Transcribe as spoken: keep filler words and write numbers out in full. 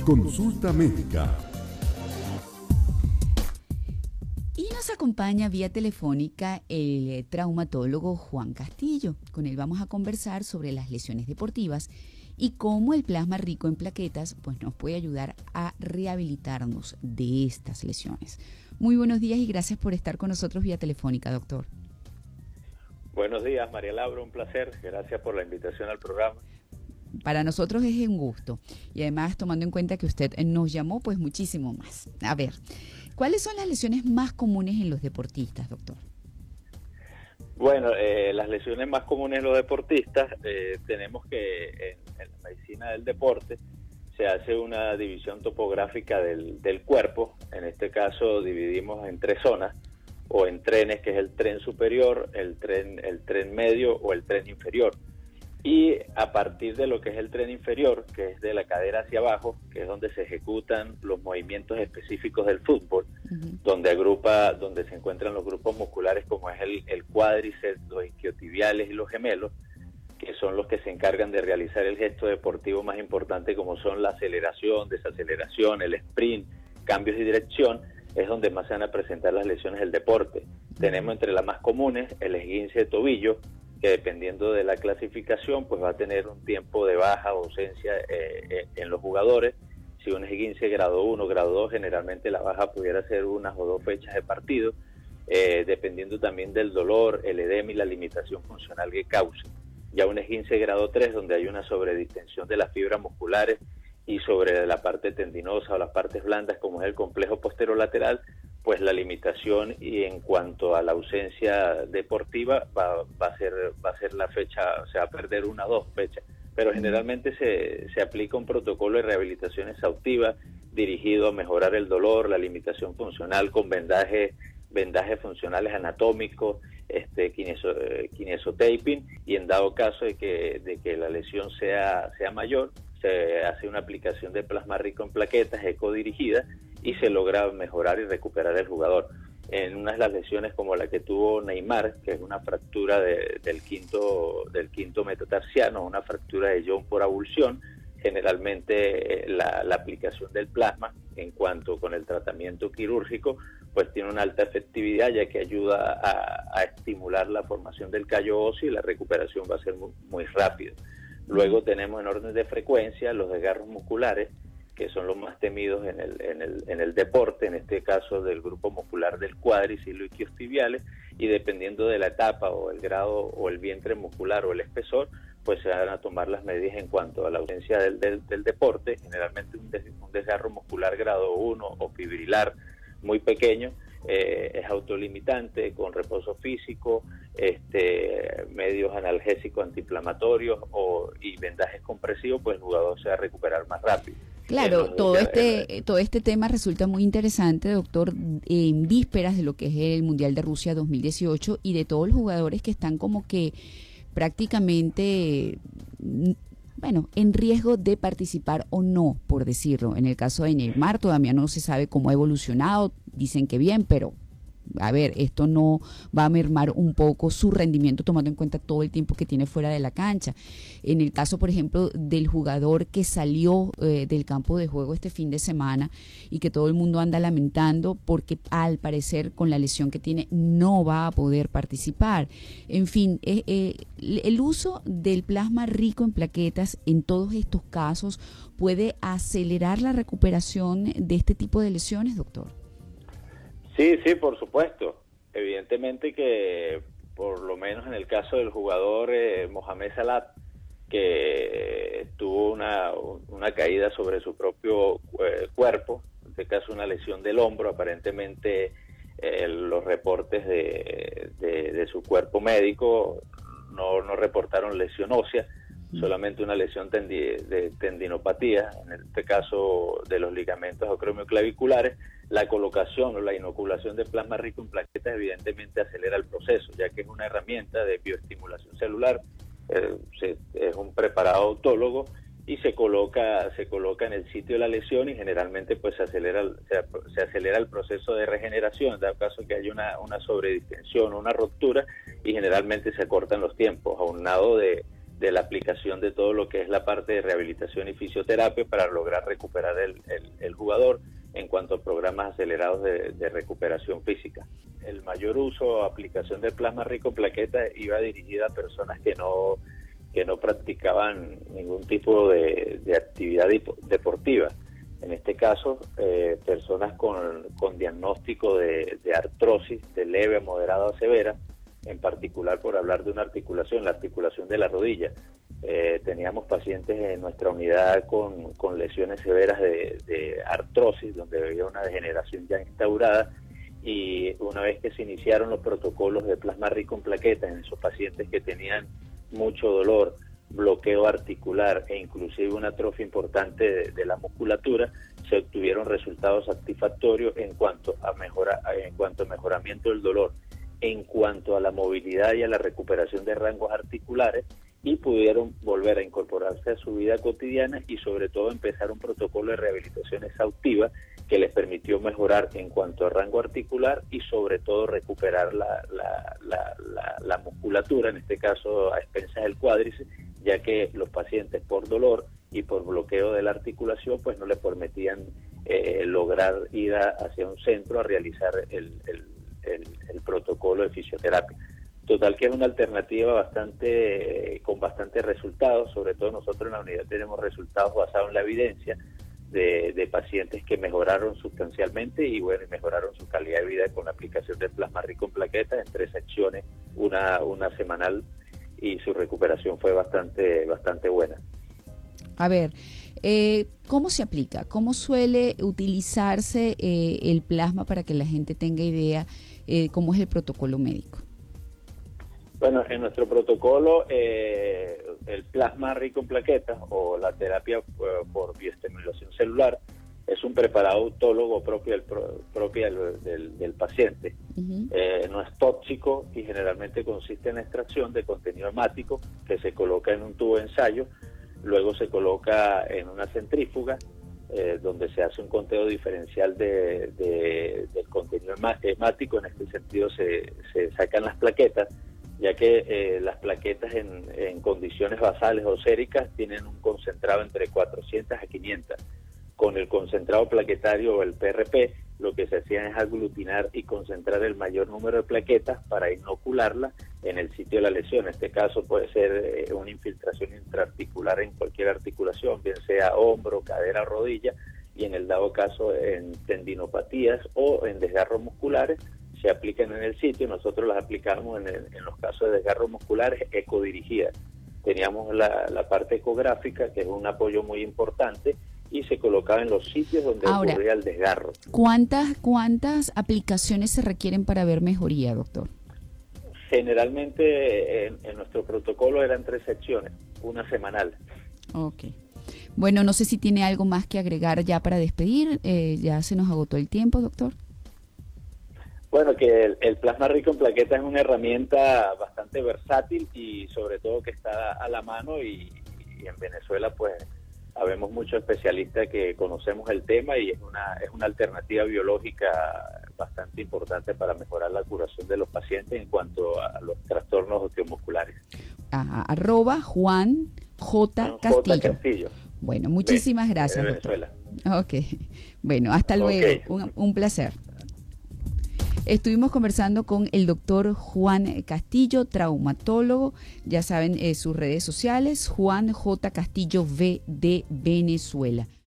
Consulta médica. Y nos acompaña vía telefónica el traumatólogo Juan Castillo. Con él vamos a conversar sobre las lesiones deportivas y cómo el plasma rico en plaquetas pues, nos puede ayudar a rehabilitarnos de estas lesiones. Muy buenos días y gracias por estar con nosotros vía telefónica, doctor. Buenos días, María Laura, un placer. Gracias por la invitación al programa. Para nosotros es un gusto y además tomando en cuenta que usted nos llamó, pues muchísimo más. A ver, ¿cuáles son las lesiones más comunes en los deportistas, doctor? Bueno, eh, las lesiones más comunes en los deportistas, eh, tenemos que en, en la medicina del deporte se hace una división topográfica del, del cuerpo. En este caso dividimos en tres zonas o en trenes, que es el tren superior, el tren, el tren medio o el tren inferior. Y a partir de lo que es el tren inferior, que es de la cadera hacia abajo, que es donde se ejecutan los movimientos específicos del fútbol, uh-huh. donde agrupa, donde se encuentran los grupos musculares como es el, el cuádriceps, los isquiotibiales y los gemelos, que son los que se encargan de realizar el gesto deportivo más importante, como son la aceleración, desaceleración, el sprint, cambios de dirección, es donde más se van a presentar las lesiones del deporte. Uh-huh. Tenemos entre las más comunes el esguince de tobillo, que dependiendo de la clasificación pues va a tener un tiempo de baja o ausencia eh, en los jugadores. Si un esguince grado uno, grado dos, generalmente la baja pudiera ser unas o dos fechas de partido, eh, dependiendo también del dolor, el edema y la limitación funcional que cause. Ya un esguince grado tres, donde hay una sobredistensión de las fibras musculares y sobre la parte tendinosa o las partes blandas, como es el complejo posterolateral, pues la limitación y en cuanto a la ausencia deportiva va, va a ser va a ser la fecha, se va a perder una o dos fechas, pero generalmente se, se aplica un protocolo de rehabilitación exhaustiva dirigido a mejorar el dolor, la limitación funcional con vendajes vendajes funcionales anatómicos, este kineso, kinesotaping, y en dado caso de que de que la lesión sea sea mayor, se hace una aplicación de plasma rico en plaquetas ecodirigida y se logra mejorar y recuperar el jugador. En una de las lesiones como la que tuvo Neymar, que es una fractura de, del quinto del quinto metatarsiano, una fractura de John por avulsión, generalmente la, la aplicación del plasma en cuanto con el tratamiento quirúrgico pues tiene una alta efectividad, ya que ayuda a, a estimular la formación del callo óseo y la recuperación va a ser muy, muy rápida. Luego tenemos en orden de frecuencia los desgarros musculares, que son los más temidos en el, en el, en el deporte, en este caso del grupo muscular del cuádriceps y los isquiotibiales, y dependiendo de la etapa o el grado o el vientre muscular o el espesor, pues se van a tomar las medidas en cuanto a la ausencia del, del, del deporte. Generalmente un, des, un desgarro muscular grado uno o fibrilar muy pequeño, eh, es autolimitante, con reposo físico, este, medios analgésicos antiinflamatorios o, y vendajes compresivos, pues el jugador se va a recuperar más rápido. Claro, todo este, todo este tema resulta muy interesante, doctor, en vísperas de lo que es el Mundial de Rusia dos mil dieciocho y de todos los jugadores que están como que prácticamente, bueno, en riesgo de participar o no, por decirlo. En el caso de Neymar todavía no se sabe cómo ha evolucionado, dicen que bien, pero a ver, esto no va a mermar un poco su rendimiento tomando en cuenta todo el tiempo que tiene fuera de la cancha. En el caso, por ejemplo, del jugador que salió eh, del campo de juego este fin de semana y que todo el mundo anda lamentando porque al parecer con la lesión que tiene no va a poder participar. En fin, eh, eh, el uso del plasma rico en plaquetas en todos estos casos puede acelerar la recuperación de este tipo de lesiones, doctor. Sí, sí, por supuesto. Evidentemente que, por lo menos en el caso del jugador eh, Mohamed Salah, que tuvo una, una caída sobre su propio eh, cuerpo, en este caso una lesión del hombro, aparentemente eh, los reportes de, de, de su cuerpo médico no, no reportaron lesión ósea, solamente una lesión tendi de tendinopatía, en este caso de los ligamentos acromioclaviculares. La colocación o la inoculación de plasma rico en plaquetas evidentemente acelera el proceso, ya que es una herramienta de bioestimulación celular, eh, se, es un preparado autólogo y se coloca se coloca en el sitio de la lesión y generalmente pues se acelera se, se acelera el proceso de regeneración, en dado caso que haya una, una sobredistensión o una ruptura, y generalmente se acortan los tiempos, aunado de de la aplicación de todo lo que es la parte de rehabilitación y fisioterapia para lograr recuperar el, el, el jugador en cuanto a programas acelerados de, de recuperación física. El mayor uso o aplicación del plasma rico en plaquetas iba dirigida a personas que no, que no practicaban ningún tipo de, de actividad deportiva. En este caso, eh, personas con, con diagnóstico de, de artrosis de leve, moderada o severa, en particular por hablar de una articulación, la articulación de la rodilla. Eh, teníamos pacientes en nuestra unidad con, con lesiones severas de, de artrosis, donde había una degeneración ya instaurada, y una vez que se iniciaron los protocolos de plasma rico en plaquetas en esos pacientes que tenían mucho dolor, bloqueo articular e inclusive una atrofia importante de, de la musculatura, se obtuvieron resultados satisfactorios en cuanto a mejora, en cuanto a mejoramiento del dolor, en cuanto a la movilidad y a la recuperación de rangos articulares, y pudieron volver a incorporarse a su vida cotidiana y sobre todo empezar un protocolo de rehabilitación exhaustiva que les permitió mejorar en cuanto a rango articular y sobre todo recuperar la, la, la, la, la musculatura, en este caso a expensas del cuádriceps, ya que los pacientes por dolor y por bloqueo de la articulación pues no les permitían eh, lograr ir a, hacia un centro a realizar el, el, el, el protocolo de fisioterapia. Total que es una alternativa bastante eh, con bastantes resultados, sobre todo nosotros en la unidad tenemos resultados basados en la evidencia de, de pacientes que mejoraron sustancialmente y bueno, y mejoraron su calidad de vida con la aplicación del plasma rico en plaquetas en tres secciones, una, una semanal, y su recuperación fue bastante, bastante buena. A ver, eh, ¿cómo se aplica? ¿Cómo suele utilizarse eh, el plasma para que la gente tenga idea eh, cómo es el protocolo médico? Bueno, en nuestro protocolo, eh, el plasma rico en plaquetas o la terapia por, por bioestimulación celular es un preparado autólogo propio del, propio del, del, del paciente. Uh-huh. Eh, no es tóxico y generalmente consiste en la extracción de contenido hemático que se coloca en un tubo de ensayo, luego se coloca en una centrífuga eh, donde se hace un conteo diferencial de, de, del contenido hemático. En este sentido se, se sacan las plaquetas, ya que eh, las plaquetas en, en condiciones basales o séricas tienen un concentrado entre cuatrocientas a quinientas. Con el concentrado plaquetario o el P R P, lo que se hacía es aglutinar y concentrar el mayor número de plaquetas para inocularla en el sitio de la lesión. En este caso puede ser eh, una infiltración intraarticular en cualquier articulación, bien sea hombro, cadera o rodilla, y en el dado caso en tendinopatías o en desgarros musculares, se aplican en el sitio. Nosotros las aplicamos en, el, en los casos de desgarros musculares ecodirigidas. Teníamos la, la parte ecográfica, que es un apoyo muy importante, y se colocaba en los sitios donde Ahora, ocurría el desgarro. ¿Cuántas, ¿Cuántas aplicaciones se requieren para ver mejoría, doctor? Generalmente en, en nuestro protocolo eran tres secciones, una semanal. Ok. Bueno, no sé si tiene algo más que agregar ya para despedir. Eh, ya se nos agotó el tiempo, doctor. Bueno, que el, el plasma rico en plaquetas es una herramienta bastante versátil y sobre todo que está a la mano, y, y en Venezuela pues habemos muchos especialistas que conocemos el tema y es una es una alternativa biológica bastante importante para mejorar la curación de los pacientes en cuanto a los trastornos osteomusculares. Ajá, arroba Juan J. Castillo. J. Castillo. Bueno, muchísimas de, gracias, de Venezuela. Doctor. Ok, bueno, hasta luego, okay. un, un placer. Estuvimos conversando con el doctor Juan Castillo, traumatólogo. Ya saben eh, sus redes sociales, Juan J. Castillo V de Venezuela.